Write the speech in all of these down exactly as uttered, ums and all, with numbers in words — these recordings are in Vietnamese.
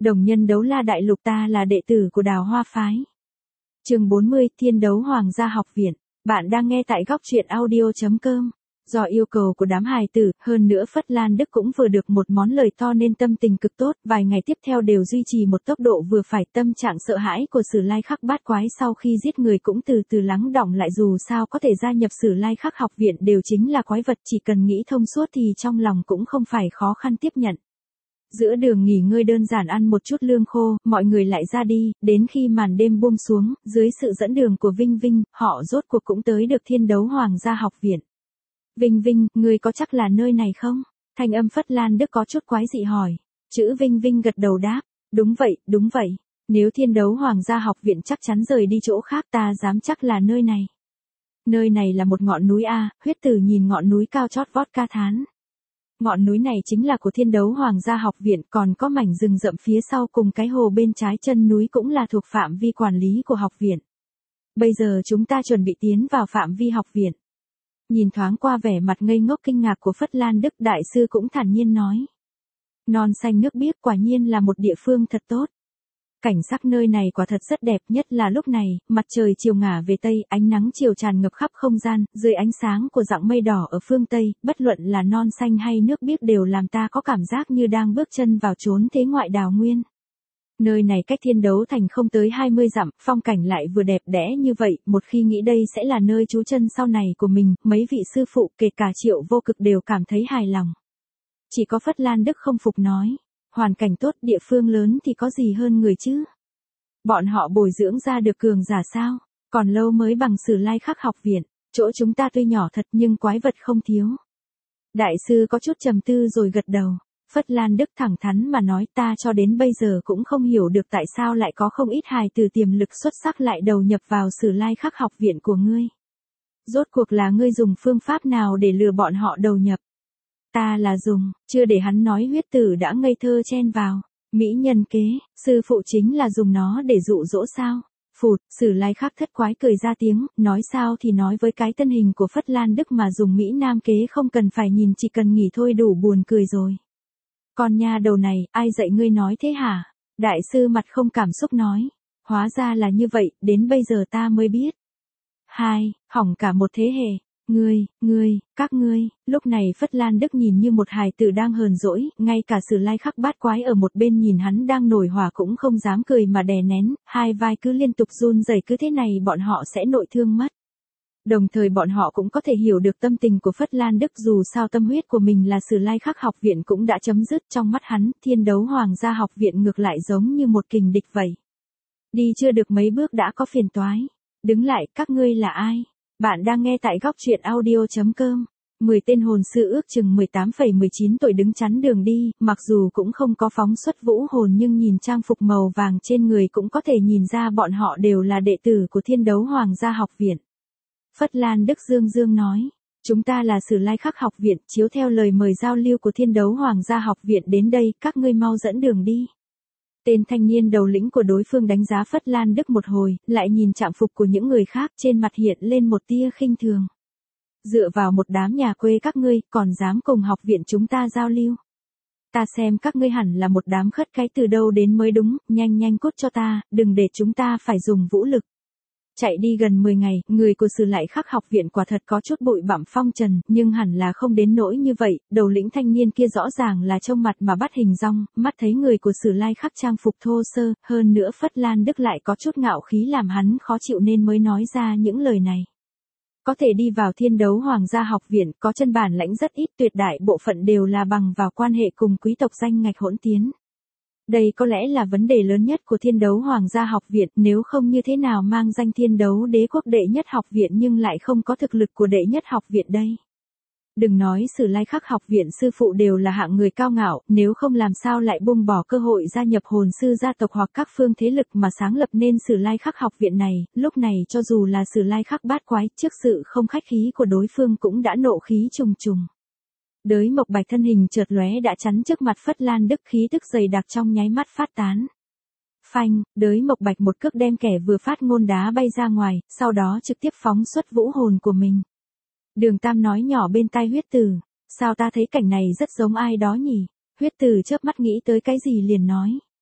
Đồng nhân đấu la đại lục, ta là đệ tử của Đào Hoa phái. Chương bốn mươi, Thiên đấu Hoàng gia học viện. Bạn đang nghe tại góc truyện audio chấm com. Do yêu cầu của đám hài tử, hơn nữa Phất Lan Đức cũng vừa được một món lời to nên tâm tình cực tốt, vài ngày tiếp theo đều duy trì một tốc độ vừa phải. Tâm trạng sợ hãi của Sử Lai Khắc bát quái sau khi giết người cũng từ từ lắng đọng lại, dù sao có thể gia nhập Sử Lai Khắc học viện đều chính là quái vật, chỉ cần nghĩ thông suốt thì trong lòng cũng không phải khó khăn tiếp nhận. Giữa đường nghỉ ngơi đơn giản ăn một chút lương khô, mọi người lại ra đi, đến khi màn đêm buông xuống, dưới sự dẫn đường của Vinh Vinh, họ rốt cuộc cũng tới được Thiên đấu Hoàng gia học viện. Vinh Vinh, ngươi có chắc là nơi này không? Thanh âm Phất Lan Đức có chút quái dị hỏi. Chữ Vinh Vinh gật đầu đáp. Đúng vậy, đúng vậy. Nếu Thiên đấu Hoàng gia học viện chắc chắn rời đi chỗ khác, ta dám chắc là nơi này. Nơi này là một ngọn núi a. Huyết Tử nhìn ngọn núi cao chót vót ca thán. Ngọn núi này chính là của Thiên đấu Hoàng gia học viện, còn có mảnh rừng rậm phía sau cùng cái hồ bên trái chân núi cũng là thuộc phạm vi quản lý của học viện. Bây giờ chúng ta chuẩn bị tiến vào phạm vi học viện. Nhìn thoáng qua vẻ mặt ngây ngốc kinh ngạc của Phất Lan Đức, đại sư cũng thản nhiên nói. Non xanh nước biếc, quả nhiên là một địa phương thật tốt. Cảnh sắc nơi này quả thật rất đẹp, nhất là lúc này, mặt trời chiều ngả về Tây, ánh nắng chiều tràn ngập khắp không gian, dưới ánh sáng của dặng mây đỏ ở phương Tây, bất luận là non xanh hay nước biếc đều làm ta có cảm giác như đang bước chân vào chốn thế ngoại đào nguyên. Nơi này cách Thiên đấu thành không tới hai mươi dặm, phong cảnh lại vừa đẹp đẽ như vậy, một khi nghĩ đây sẽ là nơi trú chân sau này của mình, mấy vị sư phụ kể cả Triệu Vô Cực đều cảm thấy hài lòng. Chỉ có Phất Lan Đức không phục nói, hoàn cảnh tốt, địa phương lớn thì có gì hơn người chứ? Bọn họ bồi dưỡng ra được cường giả sao? Còn lâu mới bằng Sử Lai Khắc học viện, chỗ chúng ta tuy nhỏ thật nhưng quái vật không thiếu. Đại sư có chút trầm tư rồi gật đầu. Phất Lan Đức thẳng thắn mà nói, ta cho đến bây giờ cũng không hiểu được tại sao lại có không ít hài tử tiềm lực xuất sắc lại đầu nhập vào Sử Lai Khắc học viện của ngươi. Rốt cuộc là ngươi dùng phương pháp nào để lừa bọn họ đầu nhập? Ta là dùng, chưa để hắn nói Huyết Tử đã ngây thơ chen vào. Mỹ nhân kế, sư phụ chính là dùng nó để dụ dỗ sao? Phụt, Sử Lai Khắc thất quái cười ra tiếng, nói sao thì nói với cái thân hình của Phất Lan Đức mà dùng Mỹ Nam kế không cần phải nhìn, chỉ cần nghỉ thôi đủ buồn cười rồi. Con nha đầu này, ai dạy ngươi nói thế hả? Đại sư mặt không cảm xúc nói. Hóa ra là như vậy, đến bây giờ ta mới biết. Hai, hỏng cả một thế hệ. Ngươi, ngươi, các ngươi, lúc này Phất Lan Đức nhìn như một hài tử đang hờn dỗi, ngay cả Sử Lai Khắc bát quái ở một bên nhìn hắn đang nổi hỏa cũng không dám cười mà đè nén, hai vai cứ liên tục run rẩy, cứ thế này bọn họ sẽ nội thương mất. Đồng thời bọn họ cũng có thể hiểu được tâm tình của Phất Lan Đức, dù sao tâm huyết của mình là Sử Lai Khắc học viện cũng đã chấm dứt, trong mắt hắn, Thiên đấu Hoàng gia học viện ngược lại giống như một kình địch vậy. Đi chưa được mấy bước đã có phiền toái. Đứng lại, các ngươi là ai? Bạn đang nghe tại góc truyện audio chấm com. mười tên hồn sư ước chừng mười tám phẩy mười chín tuổi đứng chắn đường đi, mặc dù cũng không có phóng xuất vũ hồn nhưng nhìn trang phục màu vàng trên người cũng có thể nhìn ra bọn họ đều là đệ tử của Thiên đấu Hoàng gia học viện. Phất Lan Đức dương dương nói, chúng ta là Sử Lai Khắc học viện, chiếu theo lời mời giao lưu của Thiên đấu Hoàng gia học viện đến đây, các ngươi mau dẫn đường đi. Tên thanh niên đầu lĩnh của đối phương đánh giá Phất Lan Đức một hồi, lại nhìn trạng phục của những người khác, trên mặt hiện lên một tia khinh thường. Dựa vào một đám nhà quê các ngươi, còn dám cùng học viện chúng ta giao lưu. Ta xem các ngươi hẳn là một đám khất cái từ đâu đến mới đúng, nhanh nhanh cút cho ta, đừng để chúng ta phải dùng vũ lực. Chạy đi gần mười ngày, người của Sử Lai Khắc học viện quả thật có chút bụi bặm phong trần, nhưng hẳn là không đến nỗi như vậy, đầu lĩnh thanh niên kia rõ ràng là trông mặt mà bắt hình dong, mắt thấy người của Sử Lai Khắc trang phục thô sơ, hơn nữa Phất Lan Đức lại có chút ngạo khí làm hắn khó chịu nên mới nói ra những lời này. Có thể đi vào Thiên đấu Hoàng gia học viện, có chân bản lãnh rất ít, tuyệt đại bộ phận đều là bằng vào quan hệ cùng quý tộc danh ngạch hỗn tiến. Đây có lẽ là vấn đề lớn nhất của Thiên đấu Hoàng gia học viện, nếu không như thế nào mang danh Thiên đấu đế quốc đệ nhất học viện nhưng lại không có thực lực của đệ nhất học viện đây. Đừng nói Sử Lai Khắc học viện sư phụ đều là hạng người cao ngạo, nếu không làm sao lại buông bỏ cơ hội gia nhập hồn sư gia tộc hoặc các phương thế lực mà sáng lập nên Sử Lai Khắc học viện này, lúc này cho dù là Sử Lai Khắc bát quái, trước sự không khách khí của đối phương cũng đã nộ khí trùng trùng. Đới Mộc Bạch thân hình chợt lóe đã chắn trước mặt Phất Lan Đức, khí tức dày đặc trong nháy mắt phát tán. Phanh, Đới Mộc Bạch một cước đem kẻ vừa phát ngôn đá bay ra ngoài, sau đó trực tiếp phóng xuất vũ hồn của mình. Đường Tam nói nhỏ bên tai Huyết Tử, sao ta thấy cảnh này rất giống ai đó nhỉ? Huyết Tử chớp mắt nghĩ tới cái gì liền nói,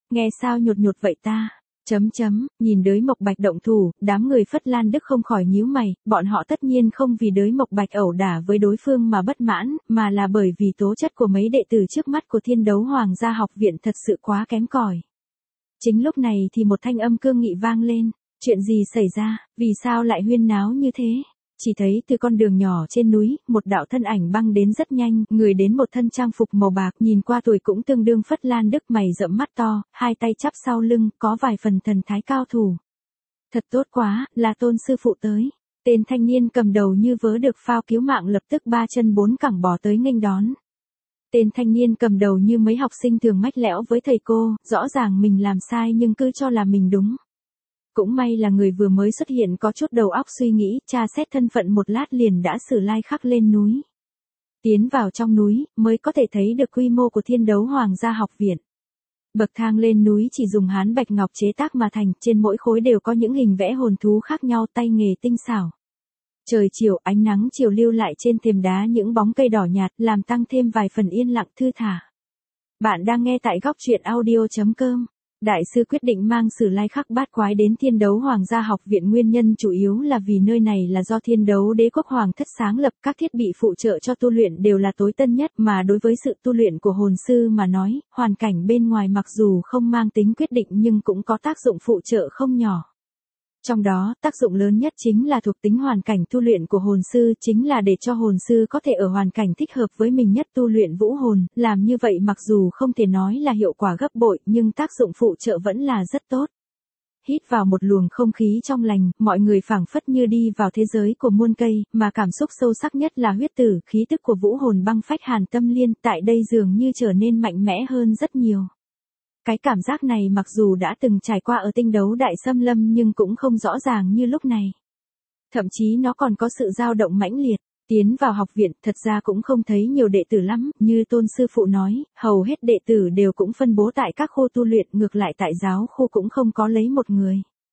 Nghe sao nhột nhột vậy ta? Chấm chấm, nhìn Đới Mộc Bạch động thủ, đám người Phất Lan Đức không khỏi nhíu mày, bọn họ tất nhiên không vì Đới Mộc Bạch ẩu đả với đối phương mà bất mãn, mà là bởi vì tố chất của mấy đệ tử trước mắt của Thiên Đấu Hoàng gia học viện thật sự quá kém cỏi. Chính lúc này thì một thanh âm cương nghị vang lên, chuyện gì xảy ra, vì sao lại huyên náo như thế? Chỉ thấy từ con đường nhỏ trên núi, một đạo thân ảnh băng đến rất nhanh, người đến một thân trang phục màu bạc, nhìn qua tuổi cũng tương đương Phất Lan Đức, mày rậm mắt to, hai tay chắp sau lưng, có vài phần thần thái cao thủ. Thật tốt quá, là Tôn sư phụ tới. Tên thanh niên cầm đầu như vớ được phao cứu mạng lập tức ba chân bốn cẳng bò tới nghênh đón. Tên thanh niên cầm đầu như mấy học sinh thường mách lẽo với thầy cô, rõ ràng mình làm sai nhưng cứ cho là mình đúng. Cũng may là người vừa mới xuất hiện có chút đầu óc suy nghĩ, tra xét thân phận một lát liền đã Sử Lai Khắc lên núi. Tiến vào trong núi, mới có thể thấy được quy mô của Thiên Đấu Hoàng gia học viện. Bậc thang lên núi chỉ dùng hán bạch ngọc chế tác mà thành, trên mỗi khối đều có những hình vẽ hồn thú khác nhau, tay nghề tinh xảo. Trời chiều, ánh nắng chiều lưu lại trên thềm đá những bóng cây đỏ nhạt, làm tăng thêm vài phần yên lặng thư thả. Bạn đang nghe tại góc truyện audio chấm com. Đại sư quyết định mang Sử Lai Khắc bát quái đến Thiên Đấu Hoàng gia học viện, nguyên nhân chủ yếu là vì nơi này là do Thiên Đấu Đế quốc Hoàng thất sáng lập, các thiết bị phụ trợ cho tu luyện đều là tối tân nhất, mà đối với sự tu luyện của hồn sư mà nói, hoàn cảnh bên ngoài mặc dù không mang tính quyết định nhưng cũng có tác dụng phụ trợ không nhỏ. Trong đó, tác dụng lớn nhất chính là thuộc tính hoàn cảnh tu luyện của hồn sư, chính là để cho hồn sư có thể ở hoàn cảnh thích hợp với mình nhất tu luyện vũ hồn, làm như vậy mặc dù không thể nói là hiệu quả gấp bội, nhưng tác dụng phụ trợ vẫn là rất tốt. Hít vào một luồng không khí trong lành, mọi người phảng phất như đi vào thế giới của muôn cây, mà cảm xúc sâu sắc nhất là huyết tử, khí tức của vũ hồn băng phách Hàn Tâm Liên, tại đây dường như trở nên mạnh mẽ hơn rất nhiều. Cái cảm giác này mặc dù đã từng trải qua ở Tinh Đấu Đại Xâm Lâm nhưng cũng không rõ ràng như lúc này. Thậm chí nó còn có sự dao động mãnh liệt. Tiến vào học viện thật ra cũng không thấy nhiều đệ tử lắm, như Tôn sư phụ nói, hầu hết đệ tử đều cũng phân bố tại các khu tu luyện, ngược lại tại giáo khu cũng không có lấy một người.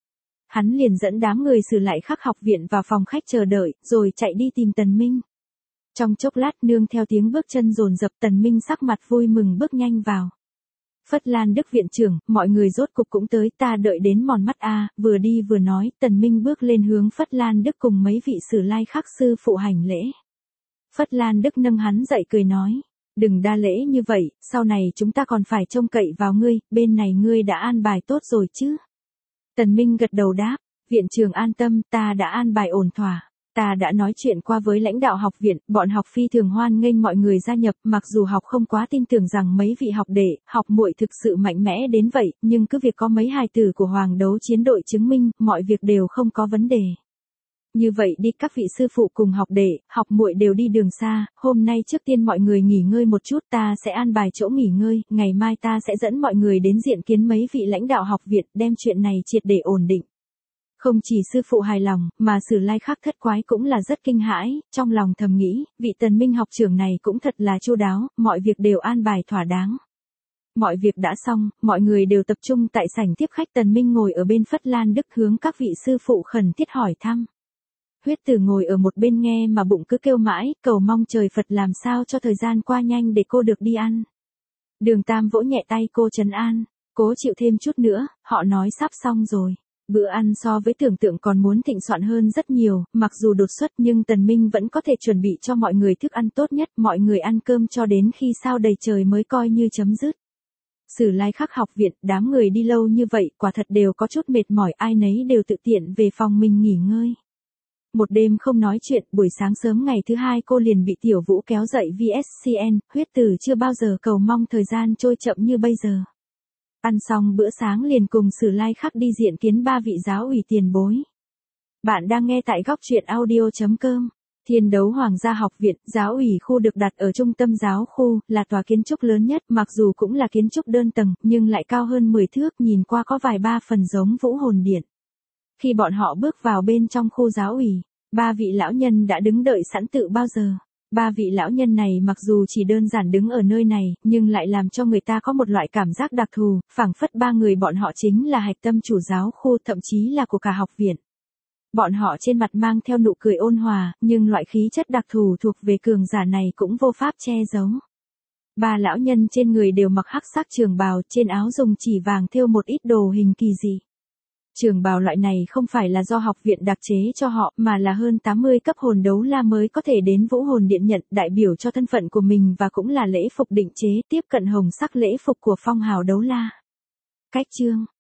Hắn liền dẫn đám người Sử Lai Khắc học viện vào phòng khách chờ đợi, rồi chạy đi tìm Tần Minh. Trong chốc lát nương theo tiếng bước chân dồn dập, Tần Minh sắc mặt vui mừng bước nhanh vào. Phất Lan Đức viện trưởng, mọi người rốt cục cũng tới, ta đợi đến mòn mắt a. Vừa đi vừa nói, Tần Minh bước lên hướng Phất Lan Đức cùng mấy vị Sử Lai Khắc sư phụ hành lễ. Phất Lan Đức nâng hắn dậy cười nói, đừng đa lễ như vậy, sau này chúng ta còn phải trông cậy vào ngươi, bên này ngươi đã an bài tốt rồi chứ? Tần Minh gật đầu đáp, viện trưởng an tâm, ta đã an bài ổn thỏa. Ta đã nói chuyện qua với lãnh đạo học viện, bọn học phi thường hoan nghênh mọi người gia nhập, mặc dù học không quá tin tưởng rằng mấy vị học đệ, học muội thực sự mạnh mẽ đến vậy, nhưng cứ việc có mấy hài tử của Hoàng Đấu chiến đội chứng minh, mọi việc đều không có vấn đề. Như vậy đi, các vị sư phụ cùng học đệ, học muội đều đi đường xa, hôm nay trước tiên mọi người nghỉ ngơi một chút, ta sẽ an bài chỗ nghỉ ngơi, ngày mai ta sẽ dẫn mọi người đến diện kiến mấy vị lãnh đạo học viện, đem chuyện này triệt để ổn định. Không chỉ sư phụ hài lòng, mà Sử Lai Khắc thất quái cũng là rất kinh hãi, trong lòng thầm nghĩ, vị Tần Minh học trưởng này cũng thật là chu đáo, mọi việc đều an bài thỏa đáng. Mọi việc đã xong, mọi người đều tập trung tại sảnh tiếp khách, Tần Minh ngồi ở bên Phất Lan Đức hướng các vị sư phụ khẩn thiết hỏi thăm. Huyết Tử ngồi ở một bên nghe mà bụng cứ kêu mãi, cầu mong trời Phật làm sao cho thời gian qua nhanh để cô được đi ăn. Đường Tam vỗ nhẹ tay cô trấn an, cố chịu thêm chút nữa, họ nói sắp xong rồi. Bữa ăn so với tưởng tượng còn muốn thịnh soạn hơn rất nhiều, mặc dù đột xuất nhưng Tần Minh vẫn có thể chuẩn bị cho mọi người thức ăn tốt nhất, mọi người ăn cơm cho đến khi sao đầy trời mới coi như chấm dứt. Sử Lai Khắc học viện, đám người đi lâu như vậy, quả thật đều có chút mệt mỏi, ai nấy đều tự tiện về phòng mình nghỉ ngơi. Một đêm không nói chuyện, buổi sáng sớm ngày thứ hai cô liền bị Tiểu Vũ kéo dậy vê ét xê en, Huyết Tử chưa bao giờ cầu mong thời gian trôi chậm như bây giờ. Ăn xong bữa sáng liền cùng Sử Lai Khắc đi diện kiến ba vị giáo ủy tiền bối. Bạn đang nghe tại góc truyện audio chấm com. Thiên Đấu Hoàng gia học viện, giáo ủy khu được đặt ở trung tâm giáo khu, là tòa kiến trúc lớn nhất, mặc dù cũng là kiến trúc đơn tầng, nhưng lại cao hơn mười thước, nhìn qua có vài ba phần giống Vũ Hồn Điện. Khi bọn họ bước vào bên trong khu giáo ủy, ba vị lão nhân đã đứng đợi sẵn tự bao giờ. Ba vị lão nhân này mặc dù chỉ đơn giản đứng ở nơi này, nhưng lại làm cho người ta có một loại cảm giác đặc thù, phảng phất ba người bọn họ chính là hạch tâm chủ giáo khu, thậm chí là của cả học viện. Bọn họ trên mặt mang theo nụ cười ôn hòa, nhưng loại khí chất đặc thù thuộc về cường giả này cũng vô pháp che giấu. Ba lão nhân trên người đều mặc hắc sắc trường bào, trên áo dùng chỉ vàng thêu một ít đồ hình kỳ dị. Trường bào loại này không phải là do học viện đặc chế cho họ, mà là hơn tám mươi cấp hồn đấu la mới có thể đến Vũ Hồn Điện nhận, đại biểu cho thân phận của mình và cũng là lễ phục định chế tiếp cận hồng sắc lễ phục của phong hào đấu la. Cách chương